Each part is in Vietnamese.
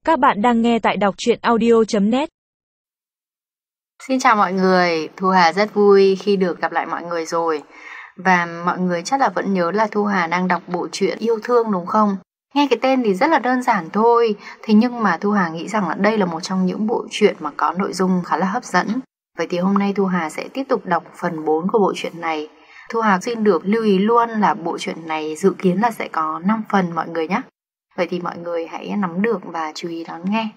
Các bạn đang nghe tại đọc truyện audio.net. Xin chào mọi người, Thu Hà rất vui khi được gặp lại mọi người rồi. Và mọi người chắc là vẫn nhớ là Thu Hà đang đọc bộ truyện Yêu Thương đúng không? Nghe cái tên thì rất là đơn giản thôi, thế nhưng mà Thu Hà nghĩ rằng là đây là một trong những bộ truyện mà có nội dung khá là hấp dẫn. Vậy thì hôm nay Thu Hà sẽ tiếp tục đọc phần 4 của bộ truyện này. Thu Hà xin được lưu ý luôn là bộ truyện này dự kiến là sẽ có 5 phần mọi người nhé. Vậy thì mọi người hãy nắm được và chú ý đón nghe.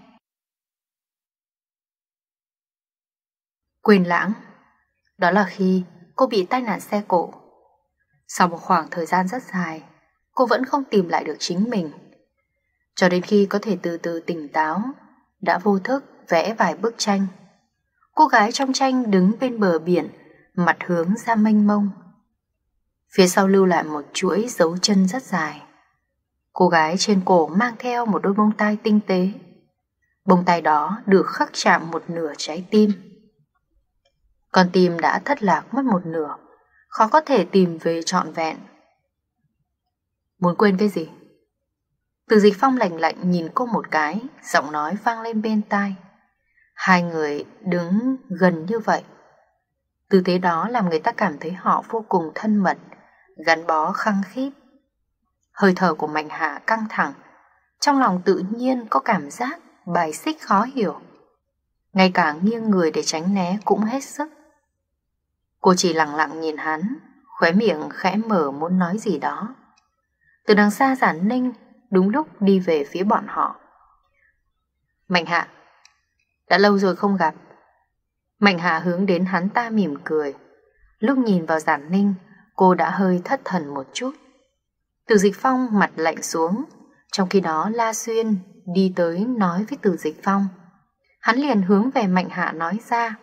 Quên lãng. Đó là khi cô bị tai nạn xe cộ. Sau một khoảng thời gian rất dài, cô vẫn không tìm lại được chính mình. Cho đến khi có thể từ từ tỉnh táo, đã vô thức vẽ vài bức tranh. Cô gái trong tranh đứng bên bờ biển, mặt hướng ra mênh mông. Phía sau lưu lại một chuỗi dấu chân rất dài. Cô gái trên cổ mang theo một đôi bông tai tinh tế. Bông tai đó được khắc chạm một nửa trái tim. Con tim đã thất lạc mất một nửa, khó có thể tìm về trọn vẹn. Muốn quên cái gì? Từ Dịch Phong lạnh lạnh nhìn cô một cái, giọng nói vang lên bên tai. Hai người đứng gần như vậy. Tư thế đó làm người ta cảm thấy họ vô cùng thân mật, gắn bó khăng khít. Hơi thở của Mạnh Hạ căng thẳng, trong lòng tự nhiên có cảm giác bài xích khó hiểu. Ngay cả nghiêng người để tránh né cũng hết sức. Cô chỉ lặng lặng nhìn hắn, khóe miệng khẽ mở muốn nói gì đó. Từ đằng xa Giản Ninh đúng lúc đi về phía bọn họ. Mạnh Hạ, đã lâu rồi không gặp. Mạnh Hạ hướng đến hắn ta mỉm cười. Lúc nhìn vào Giản Ninh, cô đã hơi thất thần một chút. Từ Dịch Phong mặt lạnh xuống, trong khi đó La Xuyên đi tới nói với Từ Dịch Phong. Hắn liền hướng về Mạnh Hạ nói ra.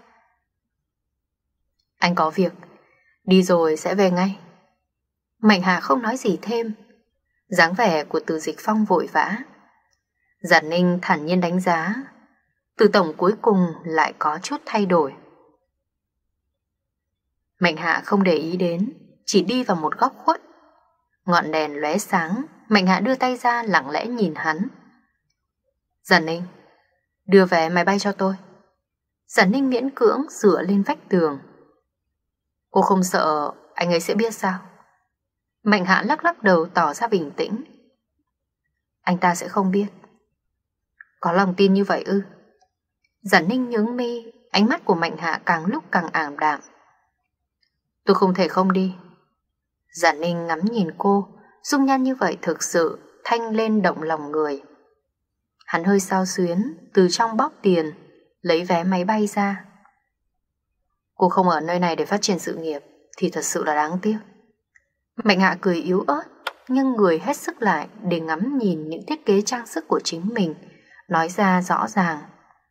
Anh có việc, đi rồi sẽ về ngay. Mạnh Hạ không nói gì thêm. Dáng vẻ của Từ Dịch Phong vội vã. Giản Ninh thản nhiên đánh giá. Từ tổng cuối cùng lại có chút thay đổi. Mạnh Hạ không để ý đến, chỉ đi vào một góc khuất. Ngọn đèn lóe sáng, Mạnh Hạ đưa tay ra lặng lẽ nhìn hắn. Giản Ninh, đưa vé máy bay cho tôi. Giản Ninh miễn cưỡng dựa lên vách tường. Cô không sợ anh ấy sẽ biết sao? Mạnh Hạ lắc lắc đầu tỏ ra bình tĩnh. Anh ta sẽ không biết. Có lòng tin như vậy ư? Giản Ninh nhướng mi, ánh mắt của Mạnh Hạ càng lúc càng ảm đạm. Tôi không thể không đi. Giản Ninh ngắm nhìn cô, dung nhan như vậy thực sự thanh lên động lòng người. Hắn hơi xao xuyến, từ trong bóp tiền, lấy vé máy bay ra. Cô không ở nơi này để phát triển sự nghiệp thì thật sự là đáng tiếc. Mạnh Hạ cười yếu ớt, nhưng người hết sức lại để ngắm nhìn những thiết kế trang sức của chính mình, nói ra rõ ràng.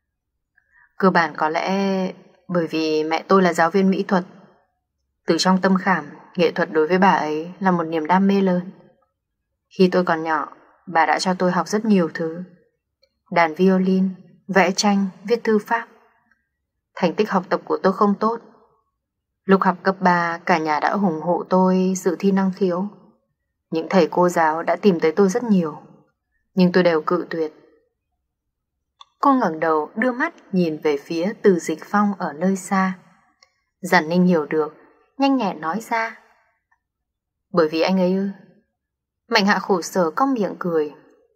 Cơ bản có lẽ bởi vì mẹ tôi là giáo viên mỹ thuật. Từ trong tâm khảm, nghệ thuật đối với bà ấy là một niềm đam mê lớn. Khi tôi còn nhỏ, bà đã cho tôi học rất nhiều thứ. Đàn violin, vẽ tranh, viết thư pháp. Thành tích học tập của tôi không tốt. Lúc học cấp 3, cả nhà đã ủng hộ tôi dự thi năng khiếu. Những thầy cô giáo đã tìm tới tôi rất nhiều, nhưng tôi đều cự tuyệt. Cô ngẩng đầu đưa mắt nhìn về phía Từ Dịch Phong ở nơi xa. Giản Ninh hiểu được, nhanh nhẹn nói ra. Bởi vì anh ấy ư? Mạnh Hạ khổ sở cong miệng cười.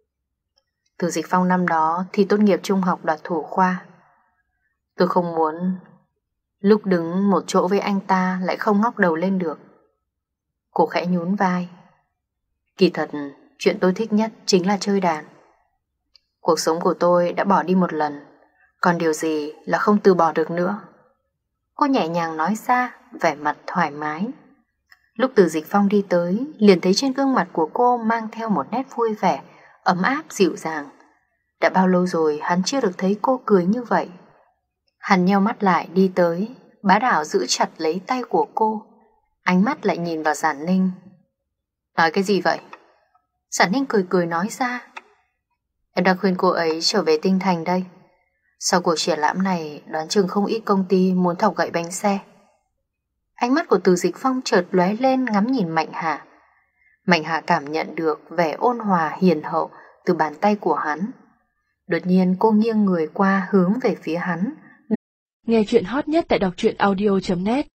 Từ Dịch Phong năm đó thì tốt nghiệp trung học đoạt thủ khoa. Tôi không muốn lúc đứng một chỗ với anh ta lại không ngóc đầu lên được. Cô khẽ nhún vai. Kỳ thật, chuyện tôi thích nhất chính là chơi đàn. Cuộc sống của tôi đã bỏ đi một lần, còn điều gì là không từ bỏ được nữa. Cô nhẹ nhàng nói ra, vẻ mặt thoải mái. Lúc Từ Dịch Phong đi tới, liền thấy trên gương mặt của cô mang theo một nét vui vẻ, ấm áp dịu dàng. Đã bao lâu rồi hắn chưa được thấy cô cười như vậy. Hắn nheo mắt lại đi tới, bá đạo giữ chặt lấy tay của cô, ánh mắt lại nhìn vào Giản Ninh. Nói cái gì vậy? Giản Ninh cười cười nói ra. Em đang khuyên cô ấy trở về Tinh Thành đây. Sau cuộc triển lãm này, đoán chừng không ít công ty muốn thọc gậy bánh xe. Ánh mắt của Từ Dịch Phong chợt lóe lên ngắm nhìn Mạnh Hạ. Mạnh Hạ cảm nhận được vẻ ôn hòa hiền hậu từ bàn tay của hắn. Đột nhiên cô nghiêng người qua hướng về phía hắn. Nghe chuyện hot nhất tại đọc truyện audio.net